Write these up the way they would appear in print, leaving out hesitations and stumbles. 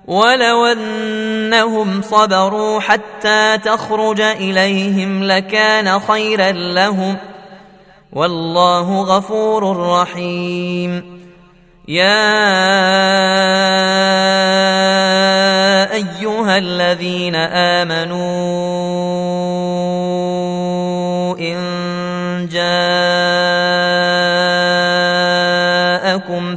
ولو أنهم صبروا حتى تخرج إليهم لكان خيرا لهم والله غفور رحيم. يا أيها الذين آمنوا إن جاءكم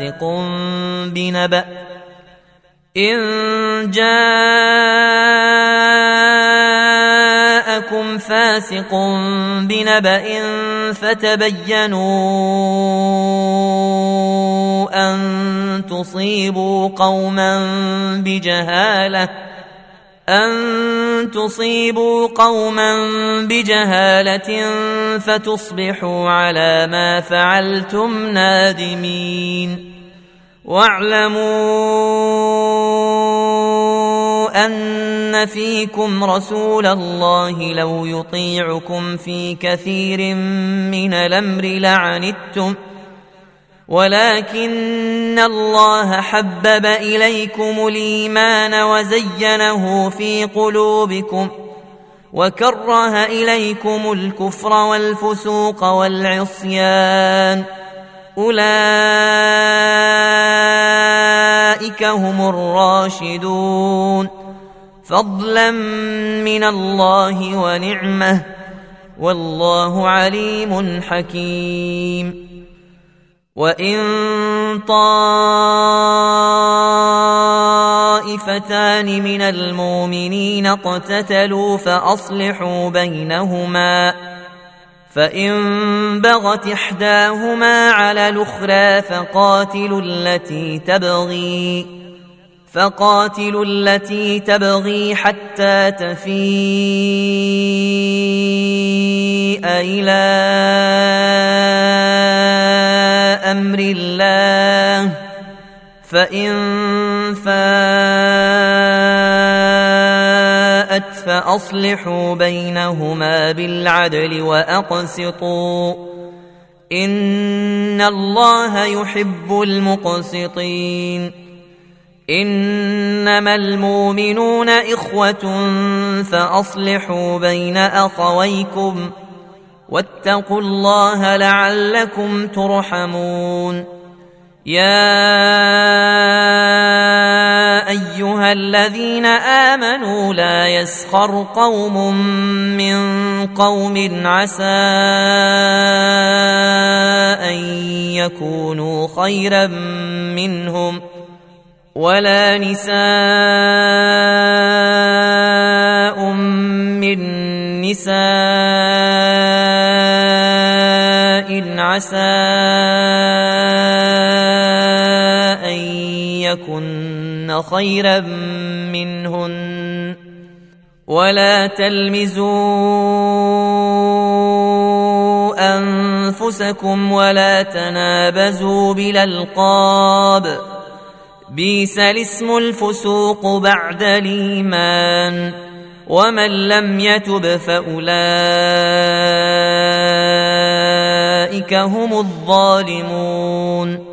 فاسق بنبأ فتبينوا أن تصيبوا قوما بجهالة فتصبحوا على ما فعلتم نادمين. واعلموا أن فيكم رسول الله لو يطيعكم في كثير من الأمر لعنتم ولكن الله حبب إليكم الإيمان وزينه في قلوبكم وكره إليكم الكفر والفسوق والعصيان أولئك هم الراشدون فضلا من الله ونعمه والله عليم حكيم. وإن طائفتان من المؤمنين اقتتلوا فأصلحوا بينهما فإن بغت إحداهما على الأخرى فقاتلوا التي تبغي حتى تفيء إلى أمر الله فإن فاءت فأصلحوا بينهما بالعدل وأقسطوا إن الله يحب المقسطين. إنما المؤمنون إخوة فأصلحوا بين أخويكم واتقوا الله لعلكم ترحمون. يا أيها الذين آمنوا لا يسخر قوم من قوم عسى أن يكونوا خيرا منهم ولا نساء من نساء عسى أن يكن خيرا منهن ولا تلمزوا أنفسكم ولا تنابزوا بالألقاب بئس الاسم الفسوق بعد الإيمان ومن لم يتب فأولئك هم الظالمون.